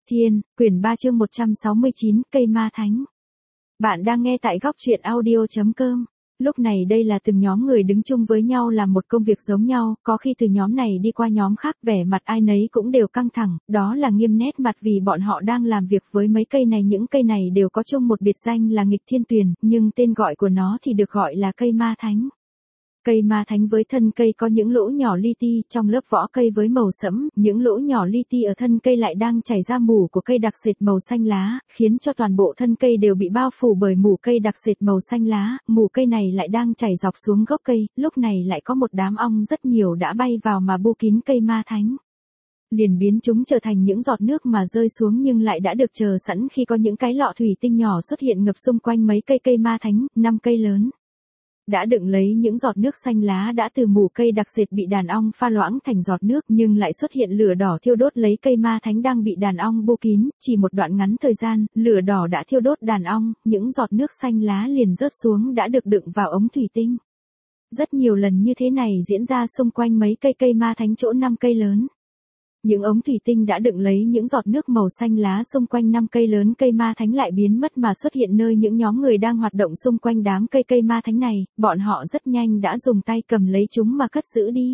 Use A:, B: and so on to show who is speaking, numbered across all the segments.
A: Thiên, quyển 3 chương 169, cây ma thánh. Bạn đang nghe tại góc truyện audio.com. Lúc này đây là từng nhóm người đứng chung với nhau làm một công việc giống nhau, có khi từ nhóm này đi qua nhóm khác vẻ mặt ai nấy cũng đều căng thẳng, đó là nghiêm nét mặt vì bọn họ đang làm việc với mấy cây này. Những cây này đều có chung một biệt danh là nghịch thiên tuyền, nhưng tên gọi của nó thì được gọi là cây ma thánh. Cây ma thánh với thân cây có những lỗ nhỏ li ti trong lớp vỏ cây với màu sẫm, những lỗ nhỏ li ti ở thân cây lại đang chảy ra mủ của cây đặc sệt màu xanh lá, khiến cho toàn bộ thân cây đều bị bao phủ bởi mủ cây đặc sệt màu xanh lá. Mủ cây này lại đang chảy dọc xuống gốc cây, lúc này lại có một đám ong rất nhiều đã bay vào mà bu kín cây ma thánh, liền biến chúng trở thành những giọt nước mà rơi xuống, nhưng lại đã được chờ sẵn khi có những cái lọ thủy tinh nhỏ xuất hiện ngập xung quanh mấy cây ma thánh. 5 cây lớn đã đựng lấy những giọt nước xanh lá đã từ mủ cây đặc sệt bị đàn ong pha loãng thành giọt nước, nhưng lại xuất hiện lửa đỏ thiêu đốt lấy cây ma thánh đang bị đàn ong bu kín. Chỉ một đoạn ngắn thời gian, lửa đỏ đã thiêu đốt đàn ong, những giọt nước xanh lá liền rớt xuống đã được đựng vào ống thủy tinh. Rất nhiều lần như thế này diễn ra xung quanh mấy cây ma thánh chỗ 5 cây lớn. Những ống thủy tinh đã đựng lấy những giọt nước màu xanh lá xung quanh 5 cây lớn, cây ma thánh lại biến mất mà xuất hiện nơi những nhóm người đang hoạt động xung quanh đám cây ma thánh này. Bọn họ rất nhanh đã dùng tay cầm lấy chúng mà cất giữ đi.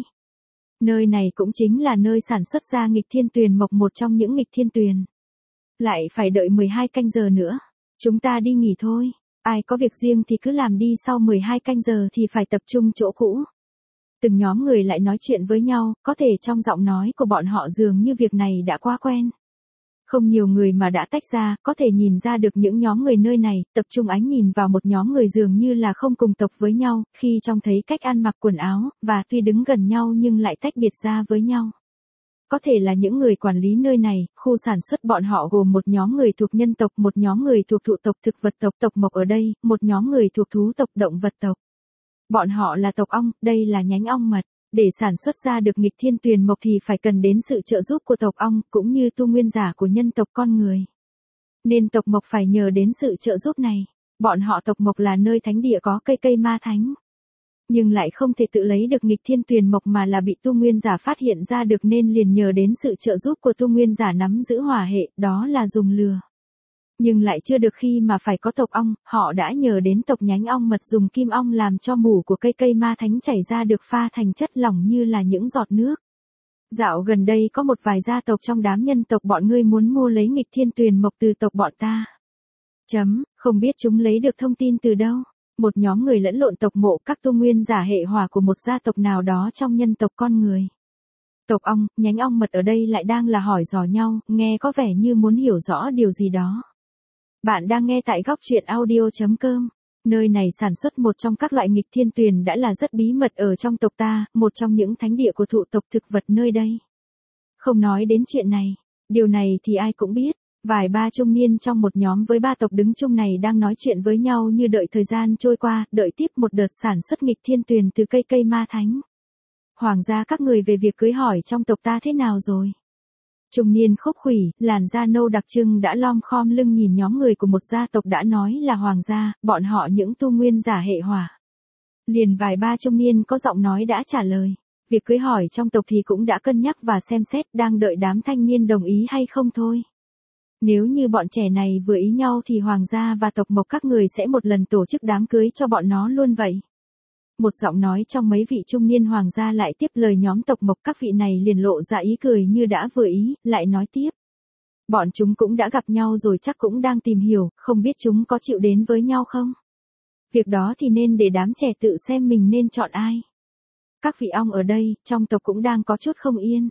A: Nơi này cũng chính là nơi sản xuất ra nghịch thiên tuyền mộc, một trong những nghịch thiên tuyền. Lại phải đợi 12 canh giờ nữa. Chúng ta đi nghỉ thôi. Ai có việc riêng thì cứ làm đi, sau 12 canh giờ thì phải tập trung chỗ cũ. Từng nhóm người lại nói chuyện với nhau, có thể trong giọng nói của bọn họ dường như việc này đã quá quen. Không nhiều người mà đã tách ra, có thể nhìn ra được những nhóm người nơi này, tập trung ánh nhìn vào một nhóm người dường như là không cùng tộc với nhau, khi trông thấy cách ăn mặc quần áo, và tuy đứng gần nhau nhưng lại tách biệt ra với nhau. Có thể là những người quản lý nơi này. Khu sản xuất bọn họ gồm một nhóm người thuộc nhân tộc, một nhóm người thuộc thụ tộc thực vật tộc, tộc mộc ở đây, một nhóm người thuộc thú tộc động vật tộc. Bọn họ là tộc ong, đây là nhánh ong mật. Để sản xuất ra được nghịch thiên tuyền mộc thì phải cần đến sự trợ giúp của tộc ong, cũng như tu nguyên giả của nhân tộc con người. Nên tộc mộc phải nhờ đến sự trợ giúp này. Bọn họ tộc mộc là nơi thánh địa có cây ma thánh, nhưng lại không thể tự lấy được nghịch thiên tuyền mộc mà là bị tu nguyên giả phát hiện ra được, nên liền nhờ đến sự trợ giúp của tu nguyên giả nắm giữ hỏa hệ, đó là dùng lừa. Nhưng lại chưa được khi mà phải có tộc ong, họ đã nhờ đến tộc nhánh ong mật dùng kim ong làm cho mủ của cây ma thánh chảy ra được pha thành chất lỏng như là những giọt nước. Dạo gần đây có một vài gia tộc trong đám nhân tộc bọn ngươi muốn mua lấy nghịch thiên tuyền mộc từ tộc bọn ta. Không biết chúng lấy được thông tin từ đâu. Một nhóm người lẫn lộn tộc mộ, các tu nguyên giả hệ hỏa của một gia tộc nào đó trong nhân tộc con người. Tộc ong, nhánh ong mật ở đây lại đang là hỏi dò nhau, nghe có vẻ như muốn hiểu rõ điều gì đó. Bạn đang nghe tại góc truyện audio.com. Nơi này sản xuất một trong các loại nghịch thiên tuyền đã là rất bí mật ở trong tộc ta, một trong những thánh địa của thụ tộc thực vật nơi đây. Không nói đến chuyện này, điều này thì ai cũng biết. Vài ba trung niên trong một nhóm với 3 tộc đứng chung này đang nói chuyện với nhau như đợi thời gian trôi qua, đợi tiếp một đợt sản xuất nghịch thiên tuyền từ cây ma thánh. Hoàng gia các người về việc cưới hỏi trong tộc ta thế nào rồi? Trung niên khúc khủy, làn da nâu đặc trưng đã lom khom lưng nhìn nhóm người của một gia tộc đã nói là hoàng gia, bọn họ những tu nguyên giả hệ hỏa. Liền vài ba trung niên có giọng nói đã trả lời. Việc cưới hỏi trong tộc thì cũng đã cân nhắc và xem xét, đang đợi đám thanh niên đồng ý hay không thôi. Nếu như bọn trẻ này vừa ý nhau thì hoàng gia và tộc mộc các người sẽ một lần tổ chức đám cưới cho bọn nó luôn vậy. Một giọng nói trong mấy vị trung niên hoàng gia lại tiếp lời nhóm tộc mộc, các vị này liền lộ ra ý cười như đã vừa ý, lại nói tiếp. Bọn chúng cũng đã gặp nhau rồi, chắc cũng đang tìm hiểu, không biết chúng có chịu đến với nhau không? Việc đó thì nên để đám trẻ tự xem mình nên chọn ai. Các vị ong ở đây, trong tộc cũng đang có chút không yên.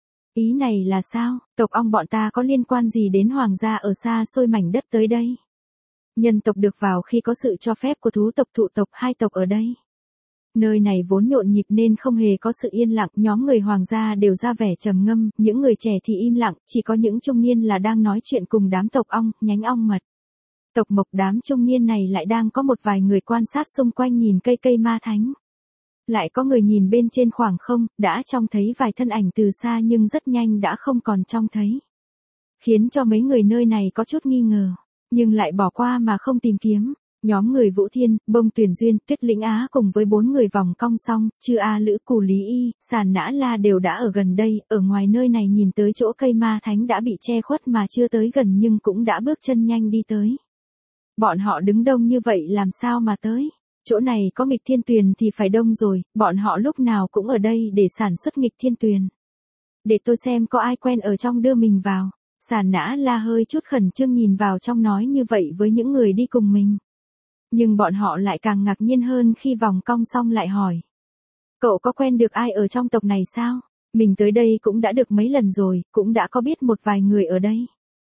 A: Ý này là sao, tộc ong bọn ta có liên quan gì đến hoàng gia ở xa xôi mảnh đất tới đây? Nhân tộc được vào khi có sự cho phép của thú tộc thụ tộc, 2 tộc ở đây. Nơi này vốn nhộn nhịp nên không hề có sự yên lặng, nhóm người hoàng gia đều ra vẻ trầm ngâm, những người trẻ thì im lặng, chỉ có những trung niên là đang nói chuyện cùng đám tộc ong, nhánh ong mật. Tộc mộc, đám trung niên này lại đang có một vài người quan sát xung quanh nhìn cây ma thánh. Lại có người nhìn bên trên khoảng không, đã trông thấy vài thân ảnh từ xa nhưng rất nhanh đã không còn trông thấy. Khiến cho mấy người nơi này có chút nghi ngờ, nhưng lại bỏ qua mà không tìm kiếm. Nhóm người Vũ Thiên, Bông Tuyền Duyên, Tuyết Lĩnh Á cùng với 4 người vòng cong song, Chư A Lữ, Cù Lý Y, Sàn Nã La đều đã ở gần đây, ở ngoài nơi này nhìn tới chỗ cây ma thánh đã bị che khuất mà chưa tới gần nhưng cũng đã bước chân nhanh đi tới. Bọn họ đứng đông như vậy làm sao mà tới? Chỗ này có nghịch thiên tuyền thì phải đông rồi, bọn họ lúc nào cũng ở đây để sản xuất nghịch thiên tuyền. Để tôi xem có ai quen ở trong đưa mình vào. Sàn Nã La hơi chút khẩn trương nhìn vào trong nói như vậy với những người đi cùng mình. Nhưng bọn họ lại càng ngạc nhiên hơn khi vòng cong xong lại hỏi. Cậu có quen được ai ở trong tộc này sao? Mình tới đây cũng đã được mấy lần rồi, cũng đã có biết một vài người ở đây.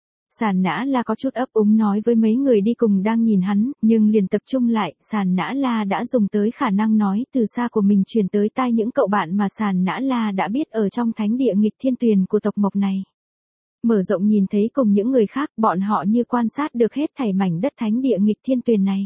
A: Sàn Nã La có chút ấp úng nói với mấy người đi cùng đang nhìn hắn, nhưng liền tập trung lại, Sàn Nã La đã dùng tới khả năng nói từ xa của mình truyền tới tai những cậu bạn mà Sàn Nã La đã biết ở trong thánh địa nghịch thiên tuyền của tộc Mộc này. Mở rộng nhìn thấy cùng những người khác, bọn họ như quan sát được hết thảy mảnh đất thánh địa nghịch thiên tuyền này.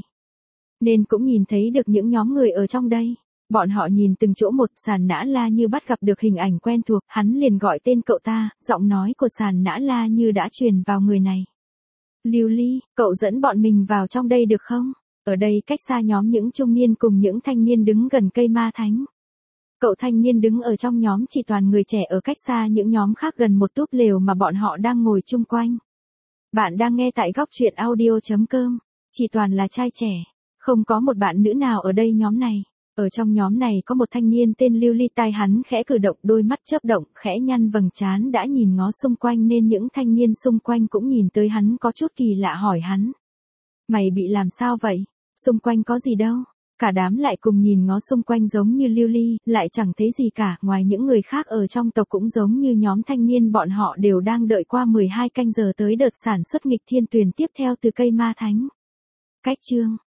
A: Nên cũng nhìn thấy được những nhóm người ở trong đây. Bọn họ nhìn từng chỗ một, Sàn Nã La như bắt gặp được hình ảnh quen thuộc, hắn liền gọi tên cậu ta, giọng nói của Sàn Nã La như đã truyền vào người này. Lưu Ly, cậu dẫn bọn mình vào trong đây được không? Ở đây cách xa nhóm những trung niên cùng những thanh niên đứng gần cây ma thánh. Cậu thanh niên đứng ở trong nhóm chỉ toàn người trẻ ở cách xa những nhóm khác gần một túp lều mà bọn họ đang ngồi chung quanh. Bạn đang nghe tại góc truyện audio.com, chỉ toàn là trai trẻ, không có một bạn nữ nào ở đây nhóm này. Ở trong nhóm này có một thanh niên tên Lưu Ly, tai hắn khẽ cử động, đôi mắt chớp động, khẽ nhăn vầng trán đã nhìn ngó xung quanh nên những thanh niên xung quanh cũng nhìn tới hắn có chút kỳ lạ hỏi hắn. Mày bị làm sao vậy? Xung quanh có gì đâu? Cả đám lại cùng nhìn ngó xung quanh giống như Lưu Ly, lại chẳng thấy gì cả, ngoài những người khác ở trong tộc cũng giống như nhóm thanh niên bọn họ đều đang đợi qua 12 canh giờ tới đợt sản xuất nghịch thiên tuyền tiếp theo từ cây ma thánh. Cách chương